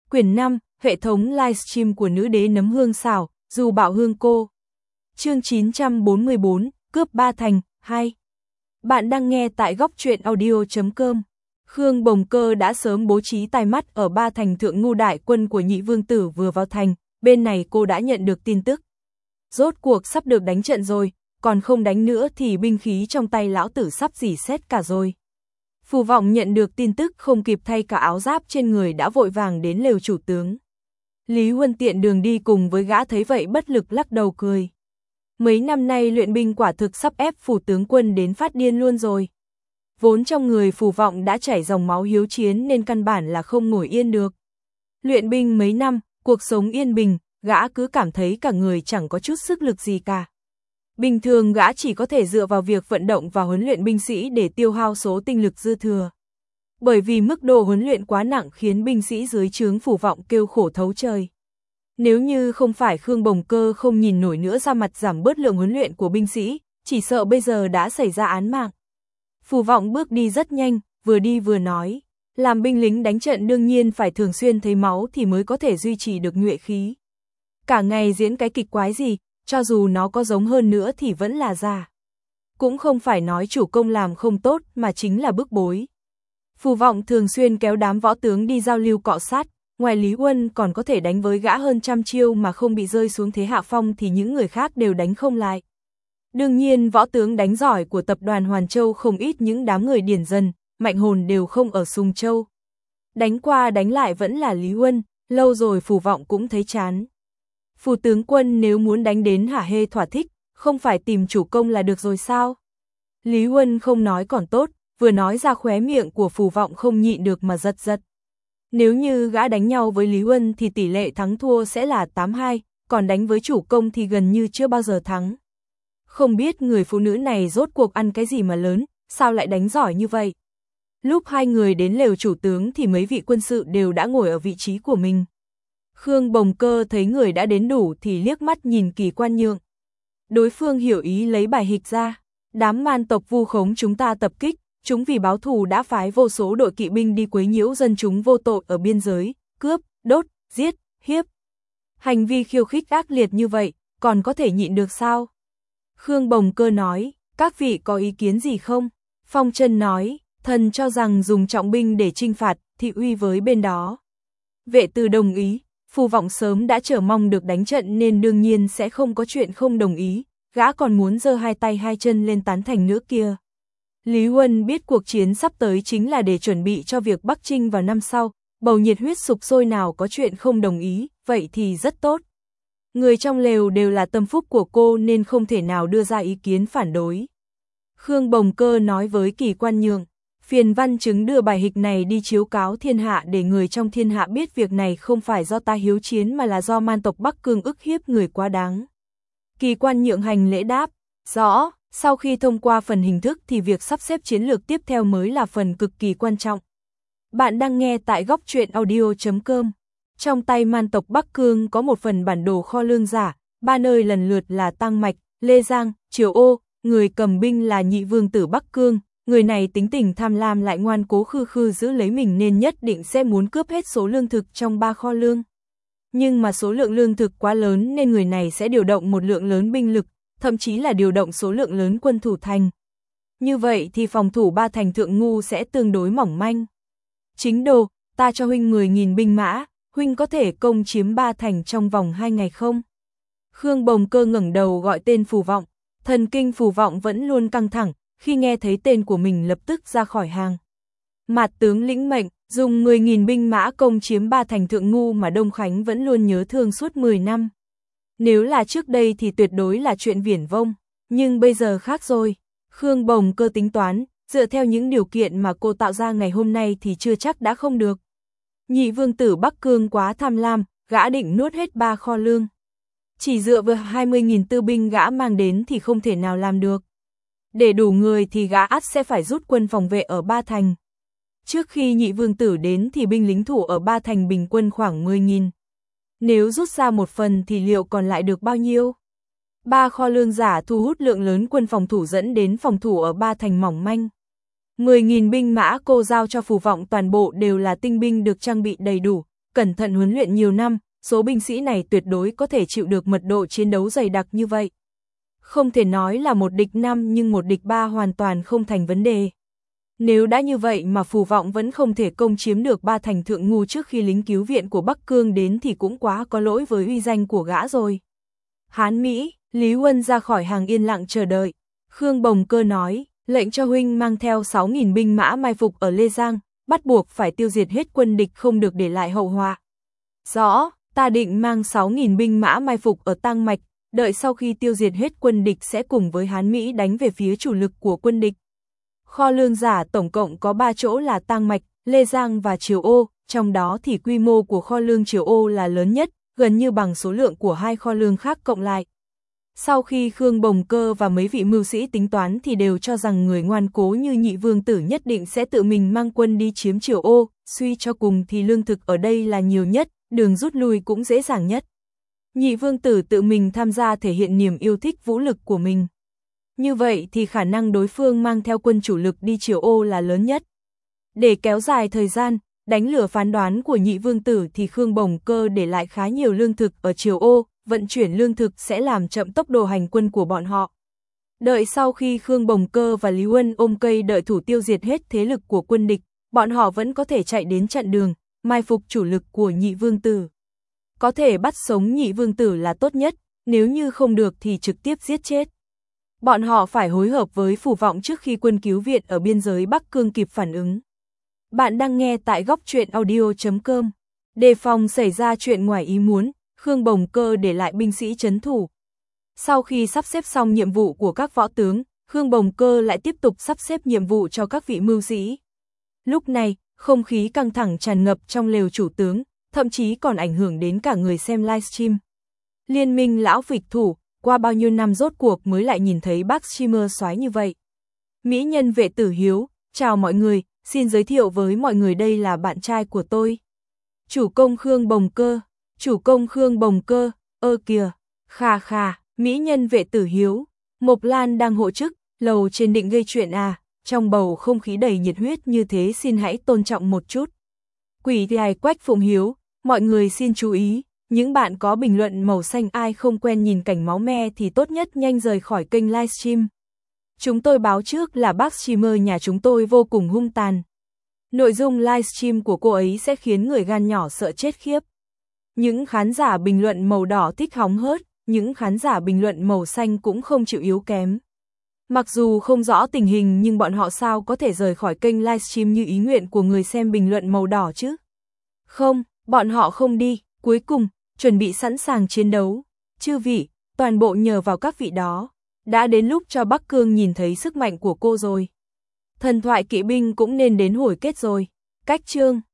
Quyển 5, hệ thống livestream của nữ đế nấm hương xào, dù bảo hương cô. Chương 944, cướp Ba Thành, 2. Bạn đang nghe tại góc truyện audio.com. Khương Bồng Cơ đã sớm bố trí tai mắt ở Ba Thành thượng ngu đại quân của nhị vương tử vừa vào thành, bên này cô đã nhận được tin tức. Rốt cuộc sắp được đánh trận rồi, còn không đánh nữa thì binh khí trong tay lão tử sắp rỉ sét cả rồi. Phù Vọng nhận được tin tức không kịp thay cả áo giáp trên người đã vội vàng đến lều chủ tướng. Lý Huân tiện đường đi cùng với gã thấy vậy bất lực lắc đầu cười. Mấy năm nay luyện binh quả thực sắp ép Phù tướng quân đến phát điên luôn rồi. Vốn trong người Phù Vọng đã chảy dòng máu hiếu chiến nên căn bản là không ngồi yên được. Luyện binh mấy năm, cuộc sống yên bình, gã cứ cảm thấy cả người chẳng có chút sức lực gì cả. Bình thường gã chỉ có thể dựa vào việc vận động và huấn luyện binh sĩ để tiêu hao số tinh lực dư thừa. Bởi vì mức độ huấn luyện quá nặng khiến binh sĩ dưới trướng Phù Vọng kêu khổ thấu trời. Nếu như không phải Khương Bồng Cơ không nhìn nổi nữa ra mặt giảm bớt lượng huấn luyện của binh sĩ, chỉ sợ bây giờ đã xảy ra án mạng. Phù Vọng bước đi rất nhanh, vừa đi vừa nói, làm binh lính đánh trận đương nhiên phải thường xuyên thấy máu thì mới có thể duy trì được nhuệ khí. Cả ngày diễn cái kịch quái gì, cho dù nó có giống hơn nữa thì vẫn là giả. Cũng không phải nói chủ công làm không tốt mà chính là bức bối. Phù Vọng thường xuyên kéo đám võ tướng đi giao lưu cọ sát, ngoài Lý Huân còn có thể đánh với gã hơn trăm chiêu mà không bị rơi xuống thế hạ phong thì những người khác đều đánh không lại. Đương nhiên võ tướng đánh giỏi của tập đoàn Hoàn Châu không ít những đám người điển dần, mạnh hồn đều không ở Sùng Châu. Đánh qua đánh lại vẫn là Lý Huân, lâu rồi Phù Vọng cũng thấy chán. Phù tướng quân nếu muốn đánh đến hả hê thỏa thích, không phải tìm chủ công là được rồi sao? Lý Huân không nói còn tốt, vừa nói ra khóe miệng của Phù Vọng không nhịn được mà giật giật. Nếu như gã đánh nhau với Lý Huân thì tỷ lệ thắng thua sẽ là 8-2, còn đánh với chủ công thì gần như chưa bao giờ thắng. Không biết người phụ nữ này rốt cuộc ăn cái gì mà lớn, sao lại đánh giỏi như vậy? Lúc hai người đến lều chủ tướng thì mấy vị quân sự đều đã ngồi ở vị trí của mình. Khương Bồng Cơ thấy người đã đến đủ thì liếc mắt nhìn Kỳ Quan Nhượng. Đối phương hiểu ý lấy bài hịch ra. Đám man tộc vu khống chúng ta tập kích, chúng vì báo thù đã phái vô số đội kỵ binh đi quấy nhiễu dân chúng vô tội ở biên giới, cướp, đốt, giết, hiếp. Hành vi khiêu khích ác liệt như vậy, còn có thể nhịn được sao? Khương Bồng Cơ nói, các vị có ý kiến gì không? Phong Trân nói, thần cho rằng dùng trọng binh để trinh phạt, thị uy với bên đó. Vệ Từ đồng ý. Phù Vọng sớm đã chờ mong được đánh trận nên đương nhiên sẽ không có chuyện không đồng ý, gã còn muốn giơ hai tay hai chân lên tán thành nữa kia. Lý Huân biết cuộc chiến sắp tới chính là để chuẩn bị cho việc Bắc Trinh vào năm sau, bầu nhiệt huyết sục sôi nào có chuyện không đồng ý, vậy thì rất tốt. Người trong lều đều là tâm phúc của cô nên không thể nào đưa ra ý kiến phản đối. Khương Bồng Cơ nói với Kỳ Quan Nhượng, phiền văn chứng đưa bài hịch này đi chiếu cáo thiên hạ để người trong thiên hạ biết việc này không phải do ta hiếu chiến mà là do man tộc Bắc Cương ức hiếp người quá đáng. Kỳ Quan Nhượng hành lễ đáp, rõ, sau khi thông qua phần hình thức thì việc sắp xếp chiến lược tiếp theo mới là phần cực kỳ quan trọng. Bạn đang nghe tại góc truyện audio.com. Trong tay man tộc Bắc Cương có một phần bản đồ kho lương giả, ba nơi lần lượt là Tăng Mạch, Lê Giang, Triều Ô, người cầm binh là nhị vương tử Bắc Cương. Người này tính tình tham lam lại ngoan cố khư khư giữ lấy mình nên nhất định sẽ muốn cướp hết số lương thực trong ba kho lương. Nhưng mà số lượng lương thực quá lớn nên người này sẽ điều động một lượng lớn binh lực, thậm chí là điều động số lượng lớn quân thủ thành. Như vậy thì phòng thủ Ba Thành thượng ngu sẽ tương đối mỏng manh. Chính đồ, ta cho huynh 10.000 binh mã, huynh có thể công chiếm Ba Thành trong vòng 2 ngày không? Khương Bồng Cơ ngẩng đầu gọi tên Phù Vọng, thần kinh Phù Vọng vẫn luôn căng thẳng. Khi nghe thấy tên của mình lập tức ra khỏi hàng. Mạt tướng lĩnh mệnh, dùng 10.000 binh mã công chiếm Ba Thành thượng ngu mà Đông Khánh vẫn luôn nhớ thương suốt 10 năm. Nếu là trước đây thì tuyệt đối là chuyện viển vông, nhưng bây giờ khác rồi. Khương Bồng Cơ tính toán, dựa theo những điều kiện mà cô tạo ra ngày hôm nay thì chưa chắc đã không được. Nhị vương tử Bắc Cương quá tham lam, gã định nuốt hết ba kho lương. Chỉ dựa vào 20.000 tư binh gã mang đến thì không thể nào làm được. Để đủ người thì gã ắt sẽ phải rút quân phòng vệ ở Ba Thành. Trước khi nhị vương tử đến thì binh lính thủ ở Ba Thành bình quân khoảng 10.000. Nếu rút ra một phần thì liệu còn lại được bao nhiêu? Ba kho lương giả thu hút lượng lớn quân phòng thủ dẫn đến phòng thủ ở Ba Thành mỏng manh. 10.000 binh mã cô giao cho Phù Vọng toàn bộ đều là tinh binh được trang bị đầy đủ, cẩn thận huấn luyện nhiều năm, số binh sĩ này tuyệt đối có thể chịu được mật độ chiến đấu dày đặc như vậy. Không thể nói là một địch 5 nhưng một địch 3 hoàn toàn không thành vấn đề. Nếu đã như vậy mà Phù Vọng vẫn không thể công chiếm được 3 thành Thượng Ngu trước khi lính cứu viện của Bắc Cương đến thì cũng quá có lỗi với uy danh của gã rồi. Hán Mỹ, Lý Huân ra khỏi hàng yên lặng chờ đợi. Khương Bồng Cơ nói, lệnh cho huynh mang theo 6.000 binh mã mai phục ở Lê Giang, bắt buộc phải tiêu diệt hết quân địch không được để lại hậu họa. Rõ, ta định mang 6.000 binh mã mai phục ở Tăng Mạch, đợi sau khi tiêu diệt hết quân địch sẽ cùng với Hán Mỹ đánh về phía chủ lực của quân địch. Kho lương giả tổng cộng có 3 chỗ là Tăng Mạch, Lê Giang và Triều Ô, trong đó thì quy mô của kho lương Triều Ô là lớn nhất, gần như bằng số lượng của 2 kho lương khác cộng lại. Sau khi Khương Bồng Cơ và mấy vị mưu sĩ tính toán thì đều cho rằng người ngoan cố như Nhị Vương Tử nhất định sẽ tự mình mang quân đi chiếm Triều Ô, suy cho cùng thì lương thực ở đây là nhiều nhất, đường rút lui cũng dễ dàng nhất. Nhị Vương Tử tự mình tham gia thể hiện niềm yêu thích vũ lực của mình. Như vậy thì khả năng đối phương mang theo quân chủ lực đi Triều Ô là lớn nhất. Để kéo dài thời gian, đánh lừa phán đoán của Nhị Vương Tử thì Khương Bồng Cơ để lại khá nhiều lương thực ở Triều Ô, vận chuyển lương thực sẽ làm chậm tốc độ hành quân của bọn họ. Đợi sau khi Khương Bồng Cơ và Lý Huân ôm cây đợi thủ tiêu diệt hết thế lực của quân địch, bọn họ vẫn có thể chạy đến chặn đường, mai phục chủ lực của Nhị Vương Tử. Có thể bắt sống Nhị Vương Tử là tốt nhất, nếu như không được thì trực tiếp giết chết. Bọn họ phải hối hợp với Phù Vọng trước khi quân cứu viện ở biên giới Bắc Cương kịp phản ứng. Bạn đang nghe tại góc truyện audio.com. Đề phòng xảy ra chuyện ngoài ý muốn, Khương Bồng Cơ để lại binh sĩ trấn thủ. Sau khi sắp xếp xong nhiệm vụ của các võ tướng, Khương Bồng Cơ lại tiếp tục sắp xếp nhiệm vụ cho các vị mưu sĩ. Lúc này, không khí căng thẳng tràn ngập trong lều chủ tướng, thậm chí còn ảnh hưởng đến cả người xem livestream. Liên minh lão vịch thủ, qua bao nhiêu năm rốt cuộc mới lại nhìn thấy bác streamer soái như vậy. Mỹ nhân Vệ Tử Hiếu, chào mọi người, xin giới thiệu với mọi người đây là bạn trai của tôi. Chủ công Khương Bồng Cơ, chủ công Khương Bồng Cơ, ơ kìa, khà khà, Mỹ nhân Vệ Tử Hiếu, Mộc Lan đang hộ chức, lầu trên định gây chuyện à, trong bầu không khí đầy nhiệt huyết như thế xin hãy tôn trọng một chút. Quỷ đài Quách Phụng Hiếu, mọi người xin chú ý. Những bạn có bình luận màu xanh ai không quen nhìn cảnh máu me thì tốt nhất nhanh rời khỏi kênh livestream. Chúng tôi báo trước là bác streamer nhà chúng tôi vô cùng hung tàn. Nội dung livestream của cô ấy sẽ khiến người gan nhỏ sợ chết khiếp. Những khán giả bình luận màu đỏ thích hóng hớt, những khán giả bình luận màu xanh cũng không chịu yếu kém. Mặc dù không rõ tình hình nhưng bọn họ sao có thể rời khỏi kênh livestream như ý nguyện của người xem bình luận màu đỏ chứ? Không, bọn họ không đi, cuối cùng chuẩn bị sẵn sàng chiến đấu. Chư vị, toàn bộ nhờ vào các vị đó. Đã đến lúc cho Bắc Cương nhìn thấy sức mạnh của cô rồi. Thần thoại kỵ binh cũng nên đến hồi kết rồi. Cách chương